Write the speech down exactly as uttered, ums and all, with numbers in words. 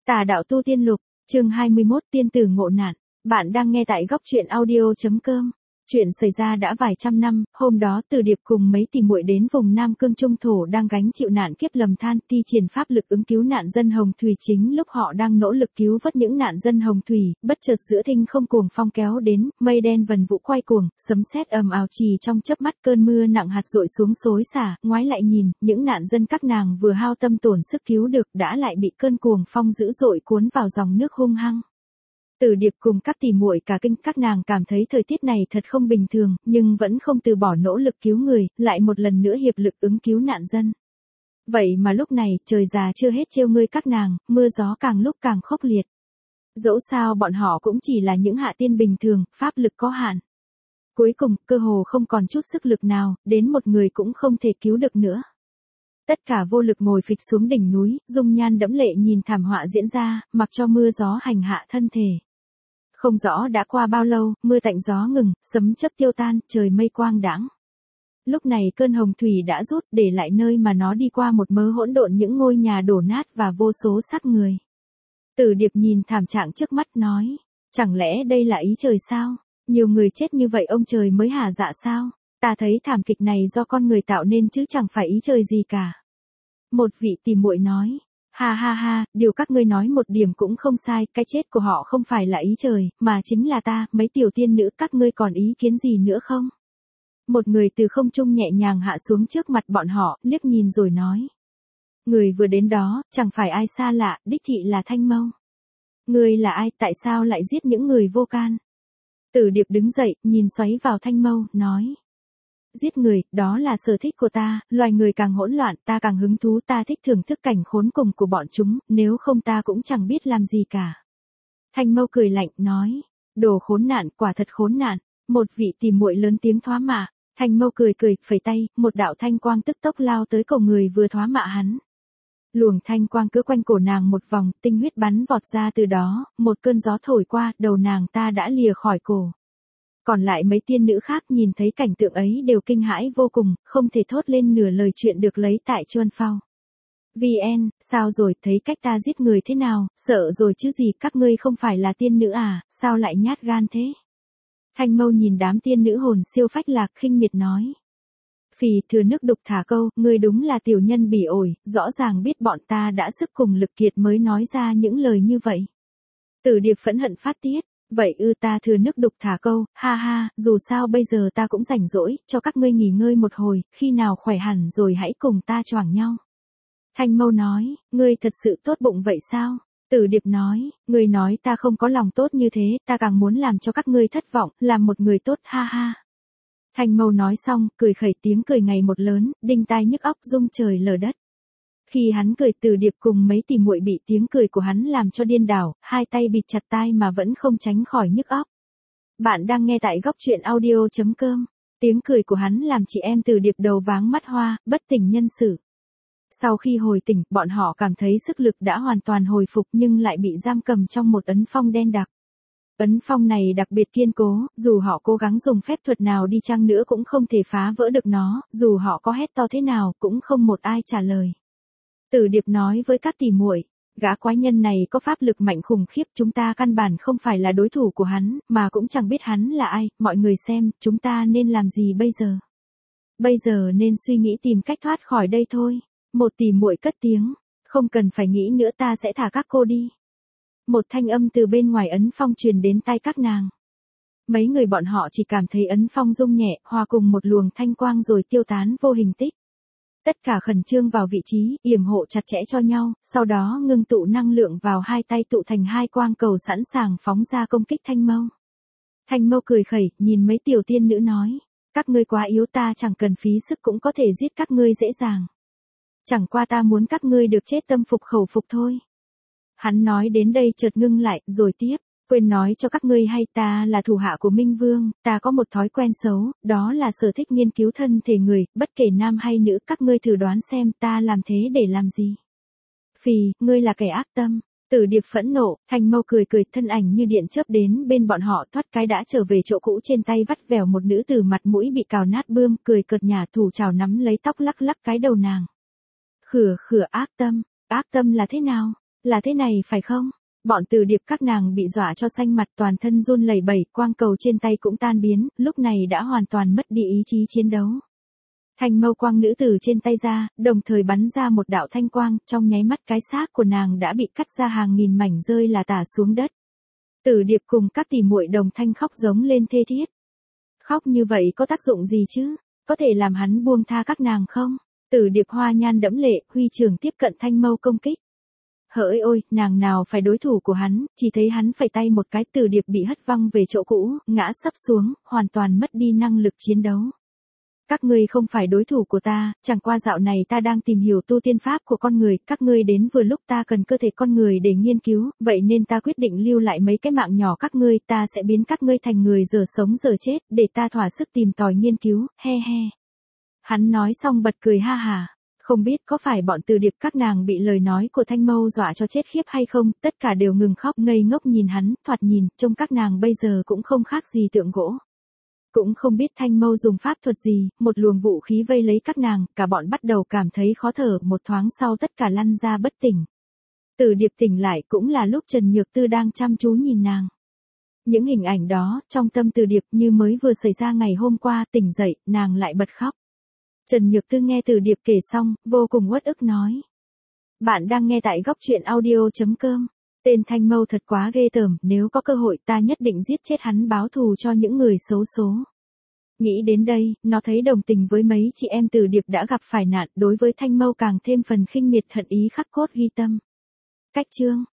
Tà đạo tu tiên lục, chương hai mươi mốt tiên tử ngộ nạn. Bạn đang nghe tại góc truyện audio.com. Chuyện xảy ra đã vài trăm năm, hôm đó Từ Điệp cùng mấy tỷ muội đến vùng Nam Cương Trung Thổ đang gánh chịu nạn kiếp lầm than, thi triển pháp lực ứng cứu nạn dân Hồng Thủy. Chính lúc họ đang nỗ lực cứu vớt những nạn dân Hồng Thủy, bất chợt giữa thinh không cuồng phong kéo đến, mây đen vần vũ quay cuồng, sấm sét ầm ào chỉ trong chớp mắt, cơn mưa nặng hạt dội xuống xối xả. Ngoái lại nhìn, những nạn dân các nàng vừa hao tâm tổn sức cứu được đã lại bị cơn cuồng phong dữ dội cuốn vào dòng nước hung hăng. Từ Điệp cùng các tỷ muội cả kinh, các nàng cảm thấy thời tiết này thật không bình thường, nhưng vẫn không từ bỏ nỗ lực cứu người, lại một lần nữa hiệp lực ứng cứu nạn dân. Vậy mà lúc này, trời già chưa hết trêu ngươi các nàng, mưa gió càng lúc càng khốc liệt. Dẫu sao bọn họ cũng chỉ là những hạ tiên bình thường, pháp lực có hạn. Cuối cùng, cơ hồ không còn chút sức lực nào, đến một người cũng không thể cứu được nữa. Tất cả vô lực ngồi phịch xuống đỉnh núi, dung nhan đẫm lệ nhìn thảm họa diễn ra, mặc cho mưa gió hành hạ thân thể. Không rõ đã qua bao lâu, mưa tạnh gió ngừng, sấm chớp tiêu tan, trời mây quang đãng. Lúc này cơn hồng thủy đã rút, để lại nơi mà nó đi qua một mớ hỗn độn những ngôi nhà đổ nát và vô số xác người. Từ Điệp nhìn thảm trạng trước mắt nói, chẳng lẽ đây là ý trời sao? Nhiều người chết như vậy ông trời mới hả dạ sao? Ta thấy thảm kịch này do con người tạo nên chứ chẳng phải ý trời gì cả. Một vị tỷ muội nói, ha ha ha, điều các ngươi nói một điểm cũng không sai, cái chết của họ không phải là ý trời, mà chính là ta, mấy tiểu tiên nữ, các ngươi còn ý kiến gì nữa không? Một người từ không trung nhẹ nhàng hạ xuống trước mặt bọn họ, liếc nhìn rồi nói. Người vừa đến đó, chẳng phải ai xa lạ, đích thị là Thanh Mâu. Người là ai, tại sao lại giết những người vô can? Từ Điệp đứng dậy, nhìn xoáy vào Thanh Mâu, nói. Giết người, đó là sở thích của ta, loài người càng hỗn loạn, ta càng hứng thú, ta thích thưởng thức cảnh khốn cùng của bọn chúng, nếu không ta cũng chẳng biết làm gì cả. Thanh Mâu cười lạnh, nói, đồ khốn nạn, quả thật khốn nạn. Một vị tỷ muội lớn tiếng thoá mạ, Thanh Mâu cười cười, phẩy tay, một đạo thanh quang tức tốc lao tới cổ người vừa thoá mạ hắn. Luồng thanh quang cứ quanh cổ nàng một vòng, tinh huyết bắn vọt ra từ đó, một cơn gió thổi qua, đầu nàng ta đã lìa khỏi cổ. Còn lại mấy tiên nữ khác nhìn thấy cảnh tượng ấy đều kinh hãi vô cùng, không thể thốt lên nửa lời chuyện được lấy tại Chuân Phao. vê en, sao rồi, thấy cách ta giết người thế nào, sợ rồi chứ gì, các ngươi không phải là tiên nữ à, sao lại nhát gan thế? Thanh Mâu nhìn đám tiên nữ hồn siêu phách lạc khinh miệt nói. Phì, thừa nước đục thả câu, ngươi đúng là tiểu nhân bỉ ổi, rõ ràng biết bọn ta đã sức cùng lực kiệt mới nói ra những lời như vậy. Từ Điệp phẫn hận phát tiết. Vậy ư, ta thừa nước đục thả câu, ha ha, dù sao bây giờ ta cũng rảnh rỗi, cho các ngươi nghỉ ngơi một hồi, khi nào khỏe hẳn rồi hãy cùng ta choảng nhau. Thanh Mâu nói, ngươi thật sự tốt bụng vậy sao? Từ Điệp nói, ngươi nói ta không có lòng tốt như thế, ta càng muốn làm cho các ngươi thất vọng, làm một người tốt, ha ha. Thanh Mâu nói xong, cười khẩy, tiếng cười ngày một lớn, đinh tai nhức óc, rung trời lở đất. Khi hắn cười, Từ Điệp cùng mấy tỷ muội bị tiếng cười của hắn làm cho điên đảo, hai tay bịt chặt tai mà vẫn không tránh khỏi nhức óc. Bạn đang nghe tại góc truyện audio.com. Tiếng cười của hắn làm chị em Từ Điệp đầu váng mắt hoa, bất tỉnh nhân sự. Sau khi hồi tỉnh, bọn họ cảm thấy sức lực đã hoàn toàn hồi phục nhưng lại bị giam cầm trong một ấn phong đen đặc. Ấn phong này đặc biệt kiên cố, dù họ cố gắng dùng phép thuật nào đi chăng nữa cũng không thể phá vỡ được nó, dù họ có hét to thế nào cũng không một ai trả lời. Từ Điệp nói với các tỷ muội, gã quái nhân này có pháp lực mạnh khủng khiếp, chúng ta căn bản không phải là đối thủ của hắn, mà cũng chẳng biết hắn là ai, mọi người xem, chúng ta nên làm gì bây giờ? Bây giờ nên suy nghĩ tìm cách thoát khỏi đây thôi. Một tỷ muội cất tiếng, không cần phải nghĩ nữa, ta sẽ thả các cô đi. Một thanh âm từ bên ngoài ấn phong truyền đến tai các nàng. Mấy người bọn họ chỉ cảm thấy ấn phong rung nhẹ, hòa cùng một luồng thanh quang rồi tiêu tán vô hình tích. Tất cả khẩn trương vào vị trí, yểm hộ chặt chẽ cho nhau, sau đó ngưng tụ năng lượng vào hai tay tụ thành hai quang cầu sẵn sàng phóng ra công kích Thanh Mâu. Thanh Mâu cười khẩy, nhìn mấy tiểu tiên nữ nói, các ngươi quá yếu, ta chẳng cần phí sức cũng có thể giết các ngươi dễ dàng. Chẳng qua ta muốn các ngươi được chết tâm phục khẩu phục thôi. Hắn nói đến đây chợt ngưng lại, rồi tiếp. Quên nói cho các ngươi hay, ta là thủ hạ của Minh Vương, ta có một thói quen xấu, đó là sở thích nghiên cứu thân thể người, bất kể nam hay nữ, các ngươi thử đoán xem ta làm thế để làm gì. Phì, ngươi là kẻ ác tâm. Từ Điệp phẫn nộ, Thanh Mâu cười cười, thân ảnh như điện chớp đến bên bọn họ, thoát cái đã trở về chỗ cũ, trên tay vắt vẻo một nữ tử mặt mũi bị cào nát bươm, cười cợt nhả, thủ chảo nắm lấy tóc lắc lắc cái đầu nàng. Khửa khửa, ác tâm, ác tâm là thế nào? Là thế này phải không? Bọn Từ Điệp các nàng bị dọa cho xanh mặt, toàn thân run lẩy bẩy, quang cầu trên tay cũng tan biến, lúc này đã hoàn toàn mất đi ý chí chiến đấu. Thanh mâu quang nữ tử trên tay ra, đồng thời bắn ra một đạo thanh quang, trong nháy mắt cái xác của nàng đã bị cắt ra hàng nghìn mảnh rơi là tả xuống đất. Từ Điệp cùng các tỷ muội đồng thanh khóc giống lên thê thiết. Khóc như vậy có tác dụng gì chứ? Có thể làm hắn buông tha các nàng không? Từ Điệp hoa nhan đẫm lệ, huy trường tiếp cận thanh mâu công kích. Hỡi ôi, nàng nào phải đối thủ của hắn, chỉ thấy hắn phẩy tay một cái, Từ Điệp bị hất văng về chỗ cũ, ngã sấp xuống, hoàn toàn mất đi năng lực chiến đấu. Các ngươi không phải đối thủ của ta, chẳng qua dạo này ta đang tìm hiểu tu tiên pháp của con người, các ngươi đến vừa lúc ta cần cơ thể con người để nghiên cứu, vậy nên ta quyết định lưu lại mấy cái mạng nhỏ các ngươi, ta sẽ biến các ngươi thành người giờ sống giờ chết, để ta thỏa sức tìm tòi nghiên cứu, he he. Hắn nói xong bật cười ha hà. Không biết có phải bọn Từ Điệp các nàng bị lời nói của Thanh Mâu dọa cho chết khiếp hay không, tất cả đều ngừng khóc ngây ngốc nhìn hắn, thoạt nhìn, trông các nàng bây giờ cũng không khác gì tượng gỗ. Cũng không biết Thanh Mâu dùng pháp thuật gì, một luồng vũ khí vây lấy các nàng, cả bọn bắt đầu cảm thấy khó thở, một thoáng sau tất cả lăn ra bất tỉnh. Từ Điệp tỉnh lại cũng là lúc Trần Nhược Tư đang chăm chú nhìn nàng. Những hình ảnh đó, trong tâm Từ Điệp như mới vừa xảy ra ngày hôm qua, tỉnh dậy, nàng lại bật khóc. Trần Nhược Tư nghe Từ Điệp kể xong, vô cùng uất ức nói. Bạn đang nghe tại góc truyện audio chấm com. Tên Thanh Mâu thật quá ghê tởm, nếu có cơ hội ta nhất định giết chết hắn báo thù cho những người xấu số. Nghĩ đến đây, nó thấy đồng tình với mấy chị em Từ Điệp đã gặp phải nạn, đối với Thanh Mâu càng thêm phần khinh miệt hận ý khắc cốt ghi tâm. Cách chương